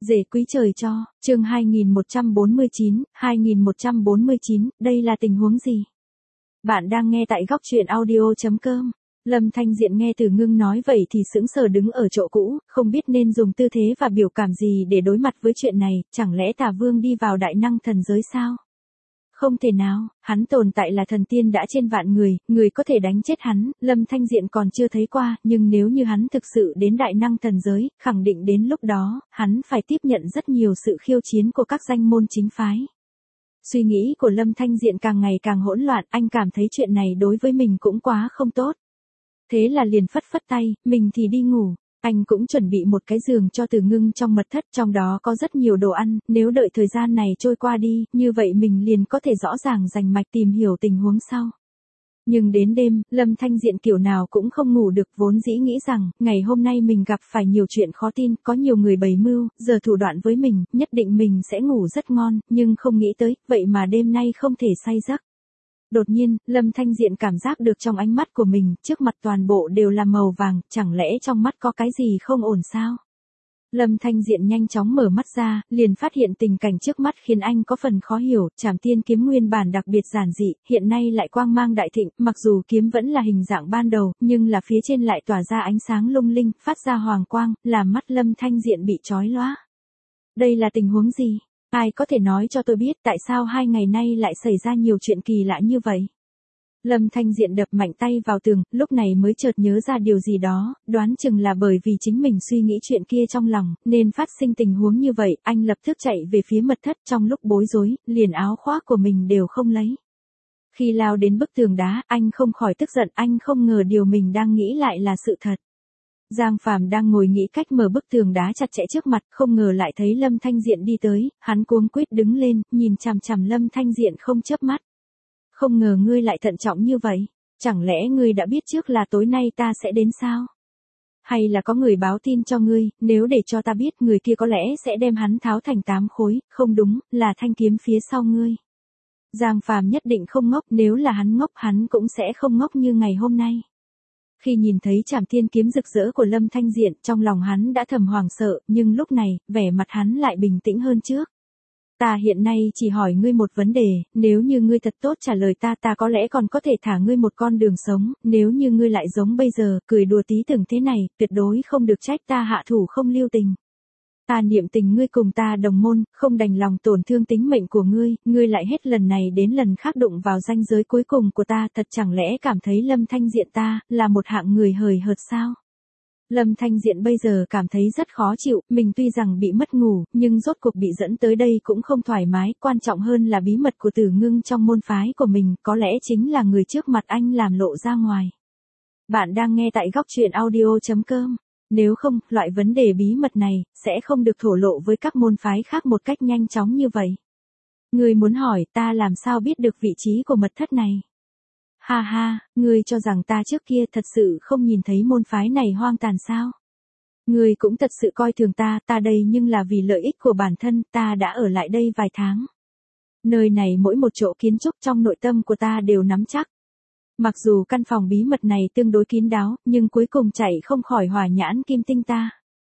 Rể quý trời cho, chương 2149, đây là tình huống gì? Bạn đang nghe tại góc truyện audio.com. Lâm Thanh Diện nghe Từ Ngưng nói vậy thì sững sờ đứng ở chỗ cũ, không biết nên dùng tư thế và biểu cảm gì để đối mặt với chuyện này, chẳng lẽ Tà Vương đi vào đại năng thần giới sao? Không thể nào, hắn tồn tại là thần tiên đã trên vạn người có thể đánh chết hắn, Lâm Thanh Diện còn chưa thấy qua, nhưng nếu như hắn thực sự đến đại năng thần giới, khẳng định đến lúc đó, hắn phải tiếp nhận rất nhiều sự khiêu chiến của các danh môn chính phái. Suy nghĩ của Lâm Thanh Diện càng ngày càng hỗn loạn, anh cảm thấy chuyện này đối với mình cũng quá không tốt. Thế là liền phất phất tay, mình thì đi ngủ. Anh cũng chuẩn bị một cái giường cho Từ Ngưng trong mật thất, trong đó có rất nhiều đồ ăn, nếu đợi thời gian này trôi qua đi, như vậy mình liền có thể rõ ràng rành mạch tìm hiểu tình huống sau. Nhưng đến đêm, Lâm Thanh Diện kiểu nào cũng không ngủ được, vốn dĩ nghĩ rằng, ngày hôm nay mình gặp phải nhiều chuyện khó tin, có nhiều người bày mưu, giờ thủ đoạn với mình, nhất định mình sẽ ngủ rất ngon, nhưng không nghĩ tới, vậy mà đêm nay không thể say giấc. Đột nhiên, Lâm Thanh Diện cảm giác được trong ánh mắt của mình, trước mặt toàn bộ đều là màu vàng, chẳng lẽ trong mắt có cái gì không ổn sao? Lâm Thanh Diện nhanh chóng mở mắt ra, liền phát hiện tình cảnh trước mắt khiến anh có phần khó hiểu, Trảm Tiên kiếm nguyên bản đặc biệt giản dị, hiện nay lại quang mang đại thịnh, mặc dù kiếm vẫn là hình dạng ban đầu, nhưng là phía trên lại tỏa ra ánh sáng lung linh, phát ra hoàng quang, làm mắt Lâm Thanh Diện bị chói lóa. Đây là tình huống gì? Ai có thể nói cho tôi biết tại sao 2 ngày nay lại xảy ra nhiều chuyện kỳ lạ như vậy? Lâm Thanh Diện đập mạnh tay vào tường, lúc này mới chợt nhớ ra điều gì đó, đoán chừng là bởi vì chính mình suy nghĩ chuyện kia trong lòng, nên phát sinh tình huống như vậy, anh lập tức chạy về phía mật thất, trong lúc bối rối, liền áo khoác của mình đều không lấy. Khi lao đến bức tường đá, anh không khỏi tức giận, anh không ngờ điều mình đang nghĩ lại là sự thật. Giang Phàm đang ngồi nghĩ cách mở bức tường đá chặt chẽ trước mặt, không ngờ lại thấy Lâm Thanh Diện đi tới, hắn cuống quýt đứng lên, nhìn chằm chằm Lâm Thanh Diện không chớp mắt. Không ngờ ngươi lại thận trọng như vậy, chẳng lẽ ngươi đã biết trước là tối nay ta sẽ đến sao? Hay là có người báo tin cho ngươi, nếu để cho ta biết người kia có lẽ sẽ đem hắn tháo thành 8 khối, không đúng, là thanh kiếm phía sau ngươi. Giang Phàm nhất định không ngốc, nếu là hắn ngốc hắn cũng sẽ không ngốc như ngày hôm nay. Khi nhìn thấy Trảm Tiên kiếm rực rỡ của Lâm Thanh Diện, trong lòng hắn đã thầm hoảng sợ, nhưng lúc này, vẻ mặt hắn lại bình tĩnh hơn trước. Ta hiện nay chỉ hỏi ngươi một vấn đề, nếu như ngươi thật tốt trả lời ta có lẽ còn có thể thả ngươi một con đường sống, nếu như ngươi lại giống bây giờ, cười đùa tí tưởng thế này, tuyệt đối không được trách ta hạ thủ không lưu tình. Ta niệm tình ngươi cùng ta đồng môn, không đành lòng tổn thương tính mệnh của ngươi lại hết lần này đến lần khác đụng vào ranh giới cuối cùng của ta, thật chẳng lẽ cảm thấy Lâm Thanh Diện ta, là một hạng người hời hợt sao? Lâm Thanh Diện bây giờ cảm thấy rất khó chịu, mình tuy rằng bị mất ngủ, nhưng rốt cuộc bị dẫn tới đây cũng không thoải mái, quan trọng hơn là bí mật của Từ Ngưng trong môn phái của mình, có lẽ chính là người trước mặt anh làm lộ ra ngoài. Bạn đang nghe tại góc truyện audio.com. Nếu không, loại vấn đề bí mật này, sẽ không được thổ lộ với các môn phái khác một cách nhanh chóng như vậy. Ngươi muốn hỏi ta làm sao biết được vị trí của mật thất này? Ha ha, ngươi cho rằng ta trước kia thật sự không nhìn thấy môn phái này hoang tàn sao? Ngươi cũng thật sự coi thường ta đây nhưng là vì lợi ích của bản thân, ta đã ở lại đây vài tháng. Nơi này mỗi một chỗ kiến trúc trong nội tâm của ta đều nắm chắc. Mặc dù căn phòng bí mật này tương đối kín đáo, nhưng cuối cùng chạy không khỏi hỏa nhãn kim tinh ta.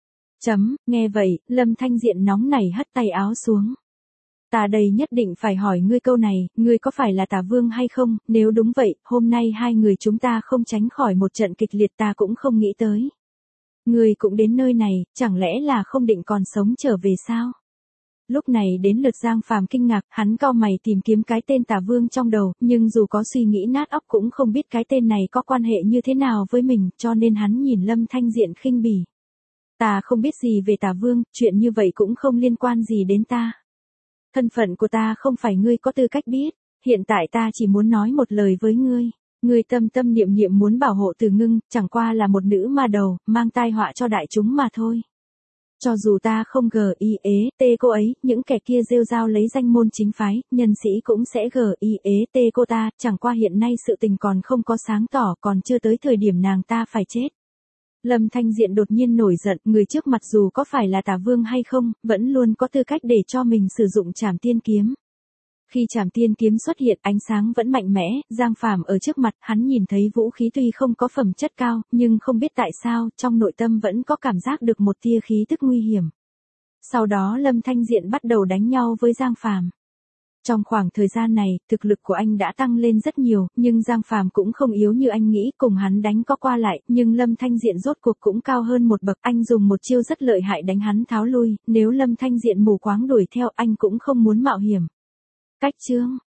Nghe vậy, Lâm Thanh Diện nóng nảy hất tay áo xuống. Ta đây nhất định phải hỏi ngươi câu này, ngươi có phải là Tà Vương hay không, nếu đúng vậy, hôm nay hai người chúng ta không tránh khỏi một trận kịch liệt ta cũng không nghĩ tới. Ngươi cũng đến nơi này, chẳng lẽ là không định còn sống trở về sao? Lúc này đến lượt Giang Phàm kinh ngạc, hắn cau mày tìm kiếm cái tên Tà Vương trong đầu, nhưng dù có suy nghĩ nát óc cũng không biết cái tên này có quan hệ như thế nào với mình, cho nên hắn nhìn Lâm Thanh Diện khinh bỉ. Ta không biết gì về Tà Vương, chuyện như vậy cũng không liên quan gì đến ta. Thân phận của ta không phải ngươi có tư cách biết, hiện tại ta chỉ muốn nói một lời với ngươi. Ngươi tâm tâm niệm niệm muốn bảo hộ Từ Ngưng, chẳng qua là một nữ ma đầu, mang tai họa cho đại chúng mà thôi. Cho dù ta không tê cô ấy, những kẻ kia rêu rao lấy danh môn chính phái, nhân sĩ cũng sẽ tê cô ta, chẳng qua hiện nay sự tình còn không có sáng tỏ, còn chưa tới thời điểm nàng ta phải chết. Lâm Thanh Diện đột nhiên nổi giận, người trước mặt dù có phải là Tà Vương hay không, vẫn luôn có tư cách để cho mình sử dụng Trảm Tiên kiếm. Khi Trảm Tiên kiếm xuất hiện, ánh sáng vẫn mạnh mẽ, Giang Phàm ở trước mặt, hắn nhìn thấy vũ khí tuy không có phẩm chất cao, nhưng không biết tại sao, trong nội tâm vẫn có cảm giác được một tia khí tức nguy hiểm. Sau đó Lâm Thanh Diện bắt đầu đánh nhau với Giang Phàm. Trong khoảng thời gian này, thực lực của anh đã tăng lên rất nhiều, nhưng Giang Phàm cũng không yếu như anh nghĩ, cùng hắn đánh có qua lại, nhưng Lâm Thanh Diện rốt cuộc cũng cao hơn một bậc, anh dùng một chiêu rất lợi hại đánh hắn tháo lui, nếu Lâm Thanh Diện mù quáng đuổi theo anh cũng không muốn mạo hiểm. Cách chương